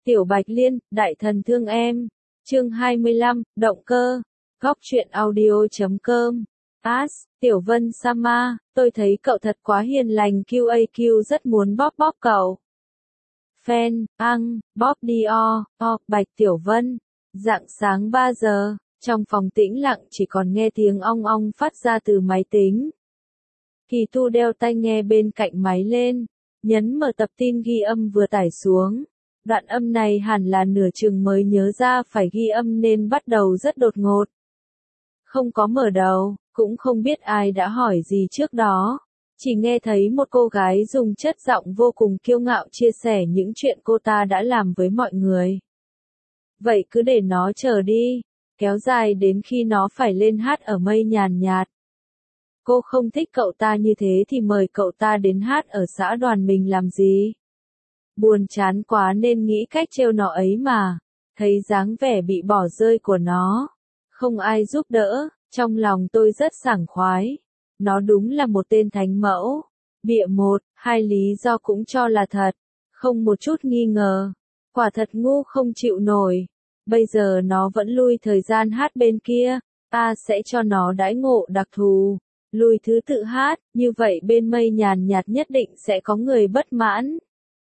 Tiểu Bạch Liên, đại thần thương em. Chương 25, động cơ. Góc truyện audio.com. Tiểu Vân Sama, tôi thấy cậu thật quá hiền lành, QAQ rất muốn bóp bóp cậu. Fan, bóp đi Bạch Tiểu Vân. Rạng sáng 3 giờ, trong phòng tĩnh lặng chỉ còn nghe tiếng ong ong phát ra từ máy tính. Kỳ Thu đeo tai nghe bên cạnh máy lên, nhấn mở tập tin ghi âm vừa tải xuống. Đoạn âm này hẳn là nửa chừng mới nhớ ra phải ghi âm nên bắt đầu rất đột ngột. Không có mở đầu, cũng không biết ai đã hỏi gì trước đó. Chỉ nghe thấy một cô gái dùng chất giọng vô cùng kiêu ngạo chia sẻ những chuyện cô ta đã làm với mọi người. Vậy cứ để nó chờ đi, kéo dài đến khi nó phải lên hát ở mây nhàn nhạt. Cô không thích cậu ta như thế thì mời cậu ta đến hát ở xã đoàn mình làm gì? Buồn chán quá nên nghĩ cách trêu nó ấy mà. Thấy dáng vẻ bị bỏ rơi của nó, không ai giúp đỡ, trong lòng tôi rất sảng khoái. Nó đúng là một tên thánh mẫu. Bịa một, hai lý do cũng cho là thật. Không một chút nghi ngờ. Quả thật ngu không chịu nổi. Bây giờ nó vẫn lui thời gian hát bên kia. Ta sẽ cho nó đãi ngộ đặc thù. Lùi thứ tự hát, như vậy bên mây nhàn nhạt nhất định sẽ có người bất mãn.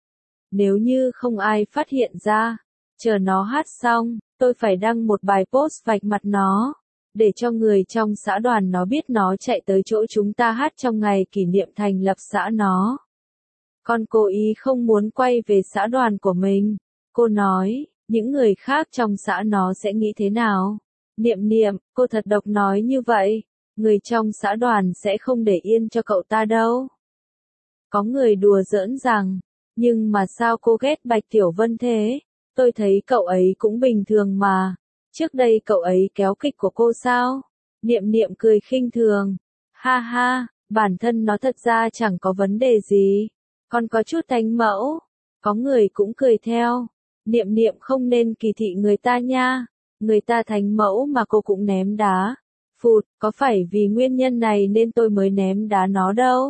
Nếu như không ai phát hiện ra, chờ nó hát xong, tôi phải đăng một bài post vạch mặt nó, để cho người trong xã đoàn nó biết nó chạy tới chỗ chúng ta hát trong ngày kỷ niệm thành lập xã nó. Còn cô ý không muốn quay về xã đoàn của mình. Cô nói, những người khác trong xã nó sẽ nghĩ thế nào? Niệm, cô thật độc nói như vậy. Người trong xã đoàn sẽ không để yên cho cậu ta đâu. Có người đùa giỡn rằng, nhưng mà sao cô ghét Bạch Tiểu Vân thế? Tôi thấy cậu ấy cũng bình thường mà. Trước đây cậu ấy kéo kịch của cô sao? Niệm cười khinh thường. Ha ha, bản thân nó thật ra chẳng có vấn đề gì. Còn có chút thánh mẫu. Có người cũng cười theo. Niệm không nên kỳ thị người ta nha. Người ta thánh mẫu mà cô cũng ném đá. Phụt, có phải vì nguyên nhân này nên tôi mới ném đá nó đâu?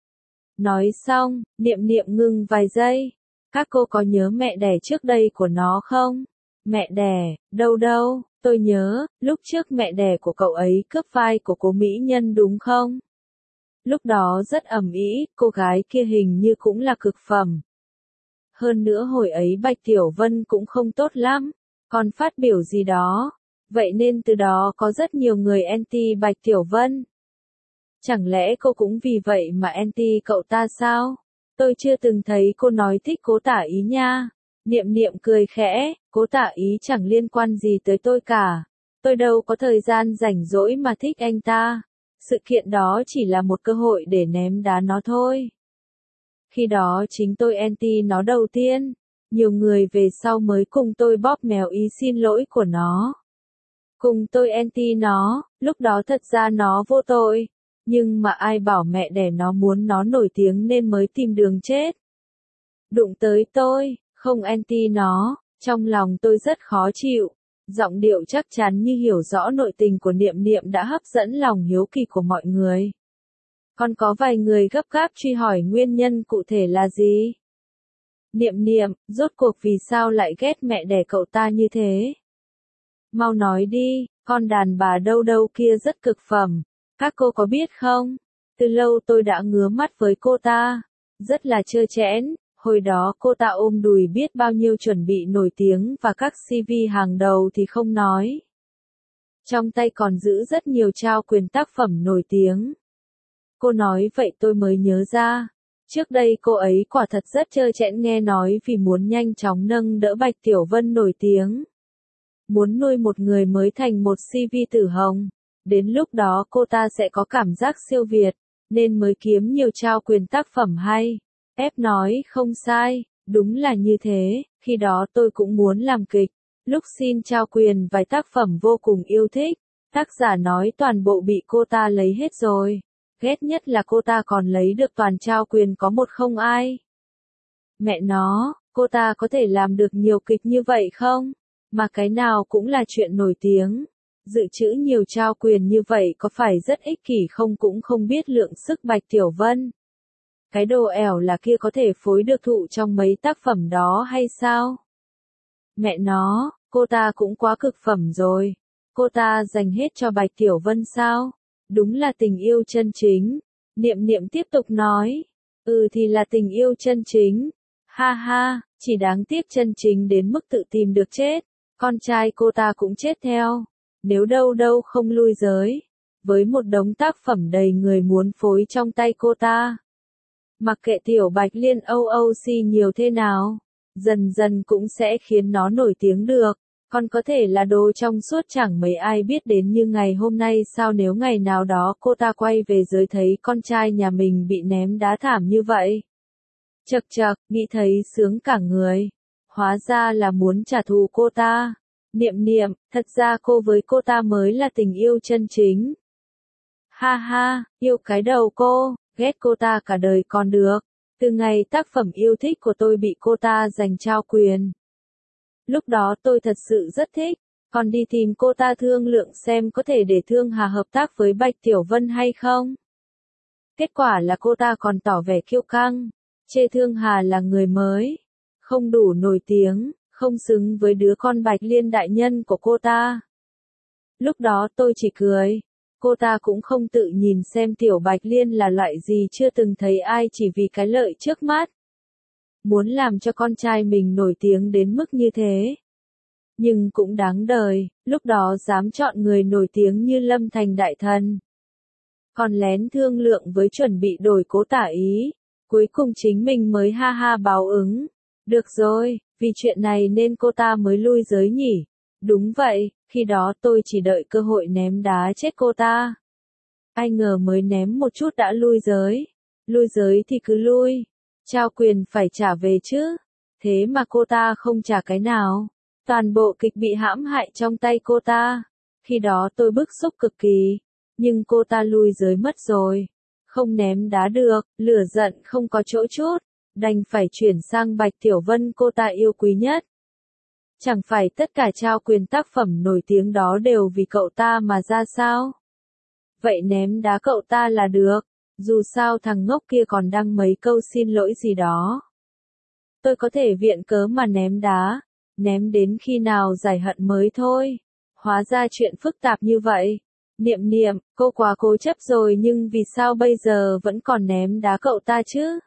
Nói xong, Niệm ngừng vài giây. Các cô có nhớ mẹ đẻ trước đây của nó không? Mẹ đẻ, đâu, tôi nhớ, lúc trước mẹ đẻ của cậu ấy cướp vai của cô mỹ nhân đúng không? Lúc đó rất ầm ĩ, cô gái kia hình như cũng là cực phẩm. Hơn nữa hồi ấy Bạch Tiểu Vân cũng không tốt lắm, còn phát biểu gì đó. Vậy nên từ đó có rất nhiều người anti Bạch Tiểu Vân. Chẳng lẽ cô cũng vì vậy mà anti cậu ta sao? Tôi chưa từng thấy cô nói thích Cố Tả Ý nha. Niệm cười khẽ, Cố Tả Ý chẳng liên quan gì tới tôi cả. Tôi đâu có thời gian rảnh rỗi mà thích anh ta. Sự kiện đó chỉ là một cơ hội để ném đá nó thôi. Khi đó chính tôi anti nó đầu tiên. Nhiều người về sau mới cùng tôi bóp méo ý xin lỗi của nó. Cùng tôi anti nó, lúc đó thật ra nó vô tội. Nhưng mà ai bảo mẹ đẻ nó muốn nó nổi tiếng nên mới tìm đường chết. Đụng tới tôi, không anti nó, trong lòng tôi rất khó chịu. Giọng điệu chắc chắn như hiểu rõ nội tình của Niệm đã hấp dẫn lòng hiếu kỳ của mọi người. Còn có vài người gấp gáp truy hỏi nguyên nhân cụ thể là gì? Niệm, rốt cuộc vì sao lại ghét mẹ đẻ cậu ta như thế? Mau nói đi, con đàn bà đâu kia rất cực phẩm. Các cô có biết không? Từ lâu tôi đã ngứa mắt với cô ta. Rất là trơ trẽn. Hồi đó cô ta ôm đùi biết bao nhiêu chuẩn bị nổi tiếng và các CV hàng đầu thì không nói. Trong tay còn giữ rất nhiều trao quyền tác phẩm nổi tiếng. Cô nói vậy tôi mới nhớ ra. Trước đây cô ấy quả thật rất trơ trẽn nghe nói vì muốn nhanh chóng nâng đỡ Bạch Tiểu Vân nổi tiếng. Muốn nuôi một người mới thành một CV tử hồng. Đến lúc đó cô ta sẽ có cảm giác siêu việt, nên mới kiếm nhiều trao quyền tác phẩm hay. Ép nói không sai, đúng là như thế, khi đó tôi cũng muốn làm kịch. Lúc xin trao quyền vài tác phẩm vô cùng yêu thích, tác giả nói toàn bộ bị cô ta lấy hết rồi. Ghét nhất là cô ta còn lấy được toàn trao quyền có một không ai. Mẹ nó, cô ta có thể làm được nhiều kịch như vậy không? Mà cái nào cũng là chuyện nổi tiếng. Dự trữ nhiều trao quyền như vậy có phải rất ích kỷ không cũng không biết lượng sức Bạch Tiểu Vân. Cái đồ ẻo là kia có thể phối được thụ trong mấy tác phẩm đó hay sao? Mẹ nó, cô ta cũng quá cực phẩm rồi. Cô ta dành hết cho Bạch Tiểu Vân sao? Đúng là tình yêu chân chính. Niệm Niệm tiếp tục nói. Ừ thì là tình yêu chân chính. Ha ha, chỉ đáng tiếc chân chính đến mức tự tìm được chết. Con trai cô ta cũng chết theo. Nếu đâu đâu không lui giới. Với một đống tác phẩm đầy người muốn phối trong tay cô ta. Mặc kệ Tiểu Bạch Liên OOC nhiều thế nào, dần dần cũng sẽ khiến nó nổi tiếng được. Còn có thể là đồ trong suốt chẳng mấy ai biết đến như ngày hôm nay sao nếu ngày nào đó cô ta quay về giới thấy con trai nhà mình bị ném đá thảm như vậy. Chậc chậc, nghĩ thấy sướng cả người. Hóa ra là muốn trả thù cô ta. Niệm Niệm, thật ra cô với cô ta mới là tình yêu chân chính. Ha ha, yêu cái đầu cô, ghét cô ta cả đời còn được. Từ ngày tác phẩm yêu thích của tôi bị cô ta giành trao quyền. Lúc đó tôi thật sự rất thích, còn đi tìm cô ta thương lượng xem có thể để Thương Hà hợp tác với Bạch Tiểu Vân hay không. Kết quả là cô ta còn tỏ vẻ kiêu căng, chê Thương Hà là người mới, không đủ nổi tiếng, không xứng với đứa con Bạch Liên đại nhân của cô ta. Lúc đó tôi chỉ cười. Cô ta cũng không tự nhìn xem Tiểu Bạch Liên là loại gì chưa từng thấy ai chỉ vì cái lợi trước mắt. Muốn làm cho con trai mình nổi tiếng đến mức như thế. Nhưng cũng đáng đời, lúc đó dám chọn người nổi tiếng như Lâm Thành đại thần. Còn lén thương lượng với chuẩn bị đổi Cố Tả Ý. Cuối cùng chính mình mới ha ha báo ứng. Được rồi, vì chuyện này nên cô ta mới lui giới nhỉ. Đúng vậy, khi đó tôi chỉ đợi cơ hội ném đá chết cô ta. Ai ngờ mới ném một chút đã lui giới. Lui giới thì cứ lui. Trao quyền phải trả về chứ. Thế mà cô ta không trả cái nào. Toàn bộ kịch bị hãm hại trong tay cô ta. Khi đó tôi bức xúc cực kỳ. Nhưng cô ta lui giới mất rồi. Không ném đá được, lửa giận không có chỗ chút. Đành phải chuyển sang Bạch Tiểu Vân cô ta yêu quý nhất. Chẳng phải tất cả trao quyền tác phẩm nổi tiếng đó đều vì cậu ta mà ra sao? Vậy ném đá cậu ta là được, dù sao thằng ngốc kia còn đăng mấy câu xin lỗi gì đó. Tôi có thể viện cớ mà ném đá, ném đến khi nào giải hận mới thôi. Hóa ra chuyện phức tạp như vậy. Niệm Niệm, cô quá cố chấp rồi nhưng vì sao bây giờ vẫn còn ném đá cậu ta chứ?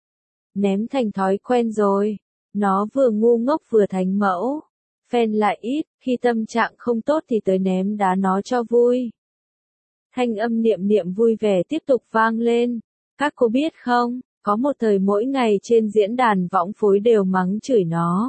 Ném thành thói quen rồi. Nó vừa ngu ngốc vừa thánh mẫu. Fan lại ít, khi tâm trạng không tốt thì tới ném đá nó cho vui. Thanh âm Niệm Niệm vui vẻ tiếp tục vang lên. Các cô biết không, có một thời mỗi ngày trên diễn đàn võng phối đều mắng chửi nó.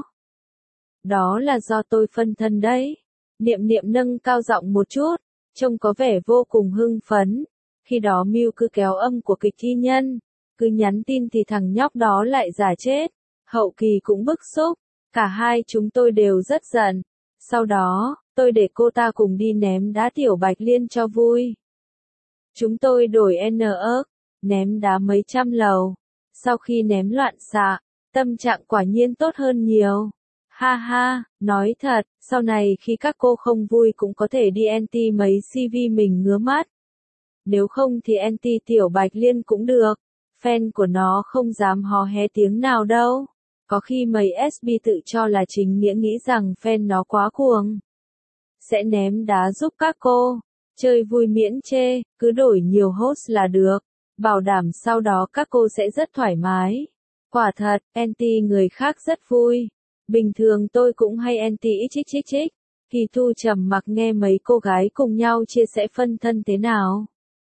Đó là do tôi phân thân đấy. Niệm Niệm nâng cao giọng một chút, trông có vẻ vô cùng hưng phấn. Khi đó Mưu cứ kéo âm của kịch thi nhân, cứ nhắn tin thì thằng nhóc đó lại giả chết. Hậu kỳ cũng bức xúc, cả hai chúng tôi đều rất giận. Sau đó, tôi để cô ta cùng đi ném đá Tiểu Bạch Liên cho vui. Chúng tôi đổi ớt, ném đá mấy trăm lầu. Sau khi ném loạn xạ, tâm trạng quả nhiên tốt hơn nhiều. Ha ha, nói thật, sau này khi các cô không vui cũng có thể đi anti mấy CV mình ngứa mắt. Nếu không thì anti Tiểu Bạch Liên cũng được. Fan của nó không dám hò hé tiếng nào đâu. Có khi mấy SB tự cho là chính nghĩa nghĩ rằng fan nó quá cuồng. Sẽ ném đá giúp các cô. Chơi vui miễn chê, cứ đổi nhiều host là được. Bảo đảm sau đó các cô sẽ rất thoải mái. Quả thật, anti người khác rất vui. Bình thường tôi cũng hay anti chích. Kỳ Thu trầm mặc nghe mấy cô gái cùng nhau chia sẻ phân thân thế nào.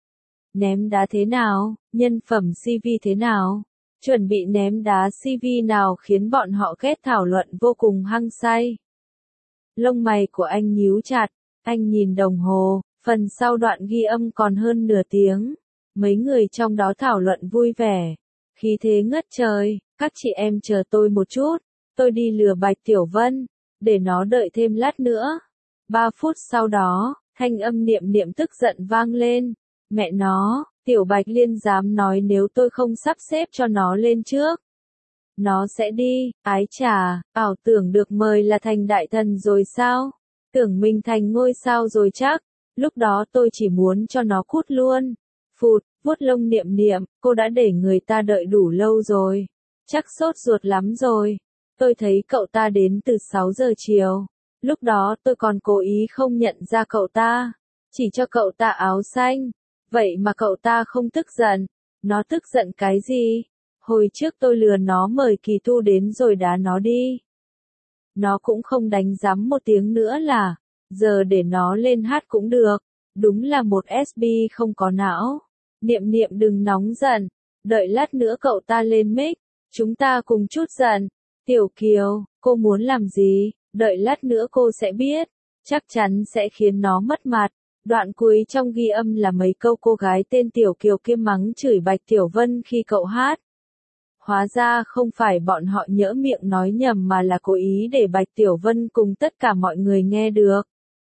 Ném đá thế nào, nhân phẩm CV thế nào. Chuẩn bị ném đá CV nào khiến bọn họ ghét thảo luận vô cùng hăng say. Lông mày của anh nhíu chặt, anh nhìn đồng hồ, phần sau đoạn ghi âm còn hơn nửa tiếng. Mấy người trong đó thảo luận vui vẻ. Khí thế ngất trời, các chị em chờ tôi một chút, tôi đi lừa Bạch Tiểu Vân, để nó đợi thêm lát nữa. 3 phút sau đó, thanh âm Niệm Niệm tức giận vang lên. Mẹ nó, Tiểu Bạch Liên dám nói nếu tôi không sắp xếp cho nó lên trước. Nó sẽ đi, ái chà, ảo tưởng được mời là thành đại thần rồi sao? Tưởng mình thành ngôi sao rồi chắc. Lúc đó tôi chỉ muốn cho nó cút luôn. Phụt, vuốt lông Niệm Niệm, cô đã để người ta đợi đủ lâu rồi. Chắc sốt ruột lắm rồi. Tôi thấy cậu ta đến từ 6 giờ chiều. Lúc đó tôi còn cố ý không nhận ra cậu ta. Chỉ cho cậu ta áo xanh. Vậy mà cậu ta không tức giận. Nó tức giận cái gì? Hồi trước tôi lừa nó mời Kỳ Tu đến rồi đá nó đi. Nó cũng không đánh rắm một tiếng nữa là, giờ để nó lên hát cũng được. Đúng là một SB không có não. Niệm Niệm đừng nóng giận. Đợi lát nữa cậu ta lên mic. Chúng ta cùng chút giận. Tiểu Kiều, cô muốn làm gì? Đợi lát nữa cô sẽ biết. Chắc chắn sẽ khiến nó mất mặt. Đoạn cuối trong ghi âm là mấy câu cô gái tên Tiểu Kiều kia mắng chửi Bạch Tiểu Vân khi cậu hát. Hóa ra không phải bọn họ nhỡ miệng nói nhầm mà là cố ý để Bạch Tiểu Vân cùng tất cả mọi người nghe được.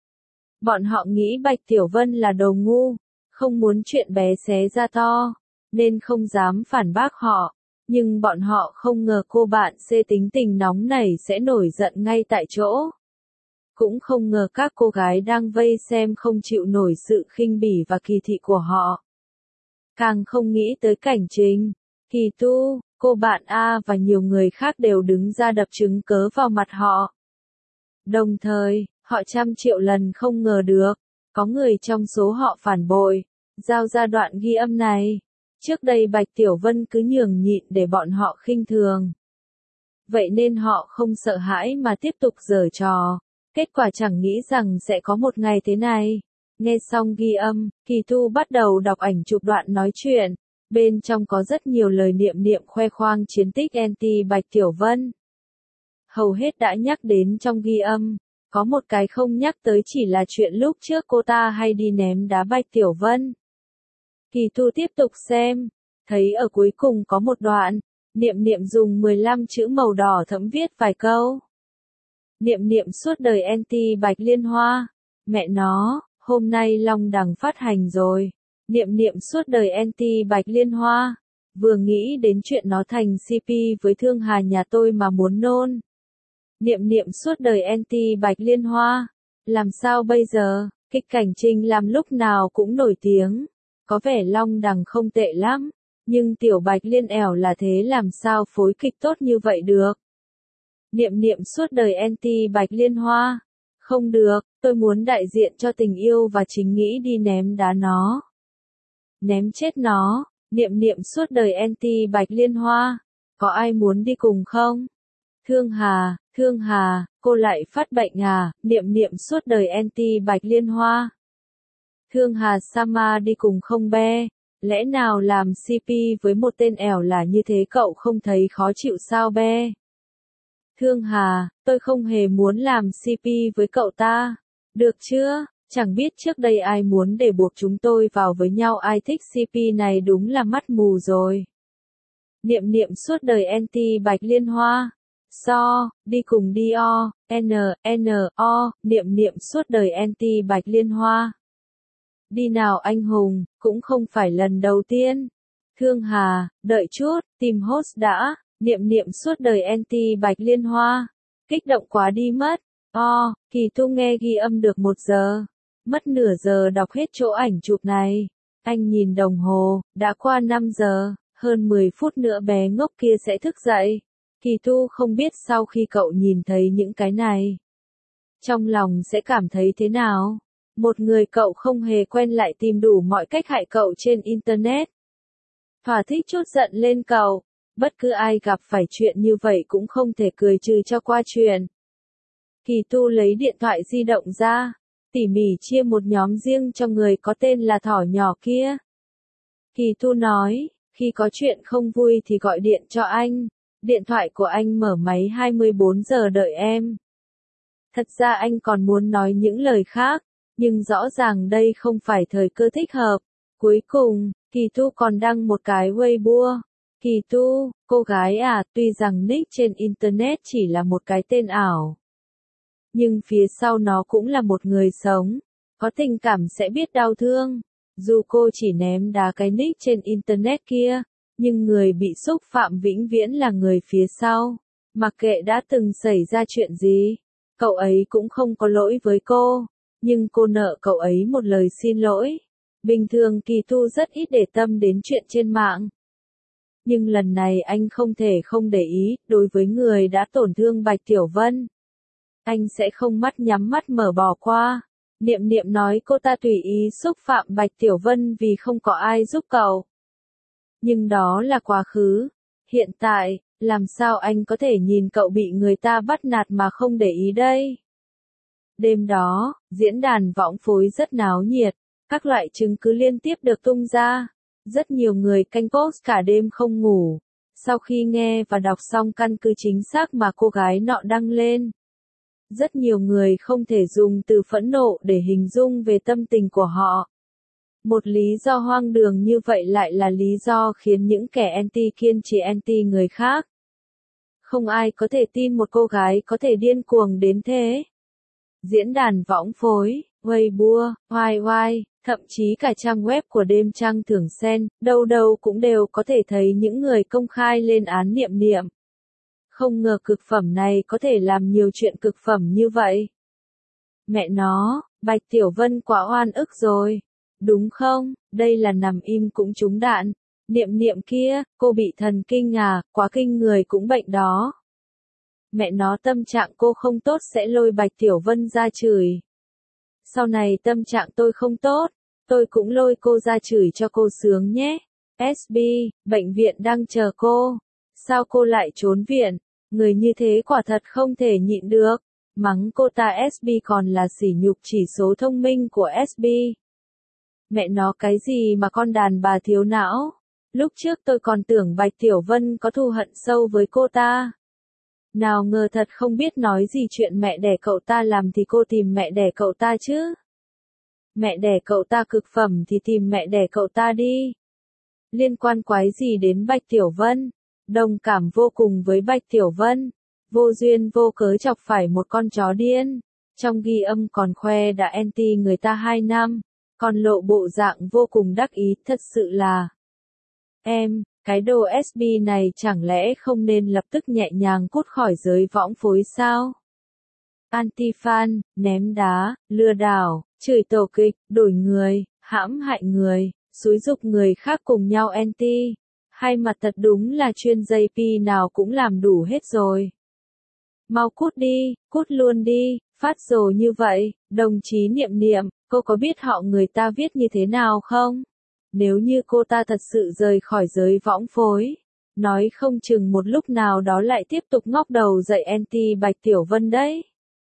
Bọn họ nghĩ Bạch Tiểu Vân là đồ ngu, không muốn chuyện bé xé ra to, nên không dám phản bác họ. Nhưng bọn họ không ngờ cô bạn C tính tình nóng này sẽ nổi giận ngay tại chỗ. Cũng không ngờ các cô gái đang vây xem không chịu nổi sự khinh bỉ và kỳ thị của họ. Càng không nghĩ tới cảnh Trình, Kỳ Tu, cô bạn A và nhiều người khác đều đứng ra đập chứng cớ vào mặt họ. Đồng thời, họ trăm triệu lần không ngờ được, có người trong số họ phản bội, giao ra đoạn ghi âm này. Trước đây Bạch Tiểu Vân cứ nhường nhịn để bọn họ khinh thường. Vậy nên họ không sợ hãi mà tiếp tục giở trò. Kết quả chẳng nghĩ rằng sẽ có một ngày thế này. Nghe xong ghi âm, Kỳ Tu bắt đầu đọc ảnh chụp đoạn nói chuyện. Bên trong có rất nhiều lời Niệm Niệm khoe khoang chiến tích anti Bạch Tiểu Vân. Hầu hết đã nhắc đến trong ghi âm. Có một cái không nhắc tới chỉ là chuyện lúc trước cô ta hay đi ném đá Bạch Tiểu Vân. Kỳ Tu tiếp tục xem. Thấy ở cuối cùng có một đoạn. Niệm Niệm dùng 15 chữ màu đỏ thẫm viết vài câu. Niệm Niệm suốt đời anti Bạch Liên Hoa. Mẹ nó, hôm nay Long Đằng phát hành rồi. Niệm Niệm suốt đời anti Bạch Liên Hoa. Vừa nghĩ đến chuyện nó thành CP với Thương Hà nhà tôi mà muốn nôn. Niệm Niệm suốt đời anti Bạch Liên Hoa. Làm sao bây giờ? Kịch cảnh Trình làm lúc nào cũng nổi tiếng. Có vẻ Long Đằng không tệ lắm. Nhưng Tiểu Bạch Liên ẻo là thế, làm sao phối kịch tốt như vậy được? Niệm Niệm suốt đời anti Bạch Liên Hoa. Không được, tôi muốn đại diện cho tình yêu và chính nghĩa đi ném đá nó. Ném chết nó. Niệm Niệm suốt đời anti Bạch Liên Hoa. Có ai muốn đi cùng không? Thương Hà, cô lại phát bệnh à? Niệm Niệm suốt đời anti Bạch Liên Hoa. Thương Hà Sama đi cùng không be? Lẽ nào làm CP với một tên ẻo là như thế cậu không thấy khó chịu sao be? Thương Hà, tôi không hề muốn làm CP với cậu ta. Được chưa? Chẳng biết trước đây ai muốn để buộc chúng tôi vào với nhau, ai thích CP này đúng là mắt mù rồi. Niệm Niệm suốt đời anti Bạch Liên Hoa. Đi cùng đi o, Niệm Niệm suốt đời anti Bạch Liên Hoa. Đi nào anh hùng, cũng không phải lần đầu tiên. Thương Hà, đợi chút, tìm host đã. Niệm Niệm suốt đời anti Bạch Liên Hoa. Kích động quá đi mất. Kỳ Tu nghe ghi âm được 1 giờ. Mất nửa giờ đọc hết chỗ ảnh chụp này. Anh nhìn đồng hồ, đã qua 5 giờ, hơn 10 phút nữa bé ngốc kia sẽ thức dậy. Kỳ Tu không biết sau khi cậu nhìn thấy những cái này, trong lòng sẽ cảm thấy thế nào. Một người cậu không hề quen lại tìm đủ mọi cách hại cậu trên Internet. Thỏa thích chút giận lên cậu. Bất cứ ai gặp phải chuyện như vậy cũng không thể cười trừ cho qua chuyện. Kỳ Tu lấy điện thoại di động ra, tỉ mỉ chia một nhóm riêng cho người có tên là Thỏ nhỏ kia. Kỳ Tu nói, khi có chuyện không vui thì gọi điện cho anh. Điện thoại của anh mở máy 24 giờ đợi em. Thật ra anh còn muốn nói những lời khác, nhưng rõ ràng đây không phải thời cơ thích hợp. Cuối cùng, Kỳ Tu còn đăng một cái Weibo. Kỳ Tu, cô gái à, tuy rằng nick trên Internet chỉ là một cái tên ảo, nhưng phía sau nó cũng là một người sống. Có tình cảm sẽ biết đau thương. Dù cô chỉ ném đá cái nick trên Internet kia, nhưng người bị xúc phạm vĩnh viễn là người phía sau. Mặc kệ đã từng xảy ra chuyện gì, cậu ấy cũng không có lỗi với cô, nhưng cô nợ cậu ấy một lời xin lỗi. Bình thường Kỳ Tu rất ít để tâm đến chuyện trên mạng. Nhưng lần này anh không thể không để ý, đối với người đã tổn thương Bạch Tiểu Vân. Anh sẽ không mắt nhắm mắt mở bỏ qua. Niệm Niệm nói cô ta tùy ý xúc phạm Bạch Tiểu Vân vì không có ai giúp cậu. Nhưng đó là quá khứ. Hiện tại, làm sao anh có thể nhìn cậu bị người ta bắt nạt mà không để ý đây? Đêm đó, diễn đàn võng phối rất náo nhiệt, các loại chứng cứ liên tiếp được tung ra. Rất nhiều người canh post cả đêm không ngủ. Sau khi nghe và đọc xong căn cứ chính xác mà cô gái nọ đăng lên. Rất nhiều người không thể dùng từ phẫn nộ để hình dung về tâm tình của họ. Một lý do hoang đường như vậy lại là lý do khiến những kẻ anti kiên trì anti người khác. Không ai có thể tin một cô gái có thể điên cuồng đến thế. Diễn đàn võng phối, Weibo, YY, thậm chí cả trang web của đêm trăng thưởng sen, đâu đâu cũng đều có thể thấy những người công khai lên án Niệm Niệm. Không ngờ cực phẩm này có thể làm nhiều chuyện cực phẩm như vậy. Mẹ nó, Bạch Tiểu Vân quá oan ức rồi. Đúng không, đây là nằm im cũng trúng đạn. Niệm Niệm kia, cô bị thần kinh à, quá kinh người cũng bệnh đó. Mẹ nó tâm trạng cô không tốt sẽ lôi Bạch Tiểu Vân ra chửi. Sau này tâm trạng tôi không tốt, tôi cũng lôi cô ra chửi cho cô sướng nhé. SB, bệnh viện đang chờ cô. Sao cô lại trốn viện? Người như thế quả thật không thể nhịn được. Mắng cô ta SB còn là sỉ nhục chỉ số thông minh của SB. Mẹ nó cái gì mà con đàn bà thiếu não. Lúc trước tôi còn tưởng Bạch Tiểu Vân có thù hận sâu với cô ta. Nào ngờ thật không biết nói gì chuyện mẹ đẻ cậu ta làm thì cô tìm mẹ đẻ cậu ta chứ. Mẹ đẻ cậu ta cực phẩm thì tìm mẹ đẻ cậu ta đi. Liên quan quái gì đến Bạch Tiểu Vân? Đồng cảm vô cùng với Bạch Tiểu Vân. Vô duyên vô cớ chọc phải một con chó điên. Trong ghi âm còn khoe đã anti người ta 2 năm. Còn lộ bộ dạng vô cùng đắc ý, thật sự là. Em, cái đồ SB này chẳng lẽ không nên lập tức nhẹ nhàng cút khỏi giới võng phối sao? Anti-fan, ném đá, lừa đảo, chửi tổ kịch, đổi người, hãm hại người, xúi giục người khác cùng nhau anti. Hai mặt thật đúng là chuyên JP nào cũng làm đủ hết rồi. Mau cút đi, cút luôn đi, phát rồ như vậy, đồng chí Niệm Niệm, cô có biết họ người ta viết như thế nào không? Nếu như cô ta thật sự rời khỏi giới võng phối, nói không chừng một lúc nào đó lại tiếp tục ngóc đầu dậy anti Bạch Tiểu Vân đấy.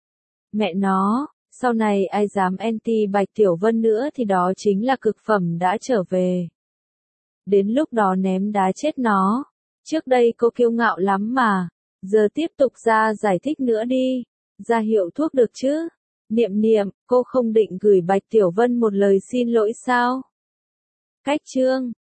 Mẹ nó, sau này ai dám anti Bạch Tiểu Vân nữa thì đó chính là cực phẩm đã trở về. Đến lúc đó ném đá chết nó. Trước đây cô kiêu ngạo lắm mà. Giờ tiếp tục ra giải thích nữa đi. Ra hiệu thuốc được chứ? Niệm Niệm, cô không định gửi Bạch Tiểu Vân một lời xin lỗi sao? Cách chương